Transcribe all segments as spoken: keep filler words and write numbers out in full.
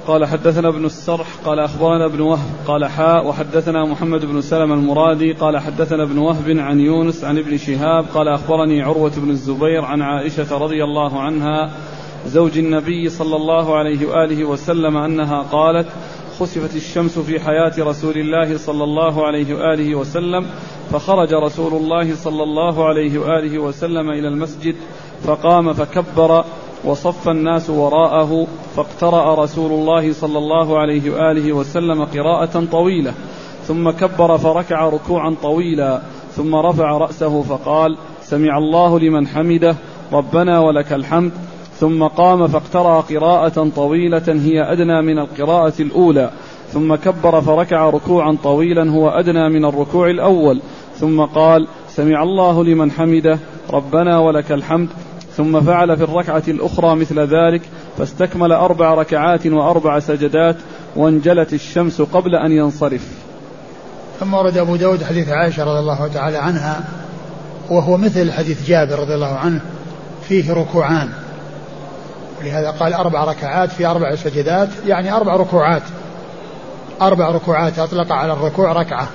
قال حدثنا ابن السرح قال أخبرنا ابن وهب قال حاء وحدثنا محمد بن سلمة المرادي قال حدثنا ابن وهب عن يونس عن ابن شهاب قال أخبرني عروة بن الزبير عن عائشة رضي الله عنها زوج النبي صلى الله عليه وآله وسلم أنها قالت خسفت الشمس في حياة رسول الله صلى الله عليه وآله وسلم فخرج رسول الله صلى الله عليه وآله وسلم إلى المسجد فقام فكبر وصف الناس وراءه فاقترأ رسول الله صلى الله عليه وآله وسلم قراءة طويلة ثم كبر فركع ركوعا طويلا ثم رفع رأسه فقال سمع الله لمن حمده ربنا ولك الحمد ثم قام فاقترأ قراءة طويلة هي أدنى من القراءة الأولى ثم كبر فركع ركوعا طويلا هو أدنى من الركوع الأول ثم قال سمع الله لمن حمده ربنا ولك الحمد ثم فعل في الركعة الأخرى مثل ذلك فاستكمل أربع ركعات وأربع سجدات وانجلت الشمس قبل أن ينصرف. ثم ورد أبو داود حديث عائشة رضي الله تعالى عنها وهو مثل حديث جابر رضي الله عنه فيه ركوعان، ولهذا قال أربع ركعات في أربع سجدات يعني أربع ركوعات أربع ركوعات أطلق على الركوع ركعة.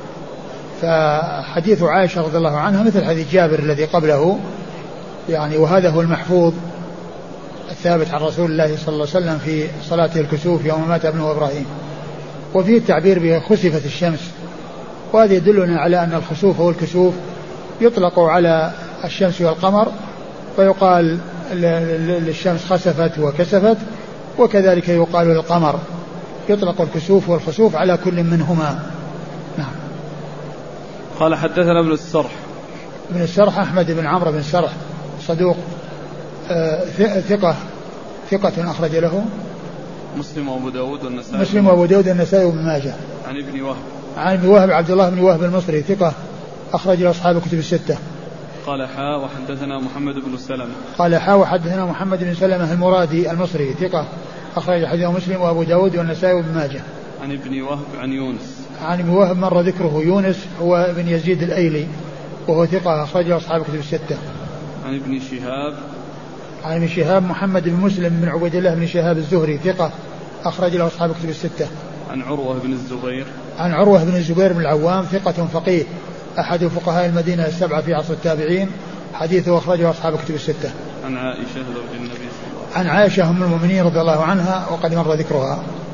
فحديث عائشة رضي الله عنها مثل حديث جابر الذي قبله يعني، وهذا هو المحفوظ الثابت عن رسول الله صلى الله عليه وسلم في صلاته الكسوف يوم مات ابنه إبراهيم. وفيه التعبير بخسفت الشمس، وهذا يدلنا على أن الخسوف والكسوف يطلق على الشمس والقمر، ويقال للشمس خسفت وكسفت، وكذلك يقال للقمر، يطلق الكسوف والخسوف على كل منهما. نعم. قال حدثنا ابن السرح ابن السرح أحمد بن عمرو بن السرح صدوق آه ثقة ثقة أخرج له مسلم وأبو داود والنسائي مسلم وأبو داود والنسائي وابن ماجه. عن ابن وهب عن ابن وهب عبد الله بن وهب المصري ثقة أخرج له أصحاب الكتب الستة. قال حاء وحدثنا محمد بن سلمة قال حاء وحدثنا محمد بن سلمة المرادي المصري ثقة أخرج حديثه مسلم وأبو داود والنسائي وابن ماجه. عن ابن وهب عن يونس عن ابن وهب مر ذكره يونس هو ابن يزيد الأيلي وهو ثقة أخرج له أصحاب الكتب الستة. عن ابن شهاب عن ابن شهاب محمد بن مسلم بن عبيد الله بن شهاب الزهري ثقة أخرج له أصحاب الكتب الستة. عن عروة بن الزبير عن عروة بن الزبير بن العوام ثقة فقيه أحد فقهاء المدينة السبعة في عصر التابعين، حديثه أخرجه أصحاب الكتب الستة. عن عائشة زوج النبي صلى الله عليه وسلم عن عائشة أم المؤمنين رضي الله عنها وقد مر ذكرها.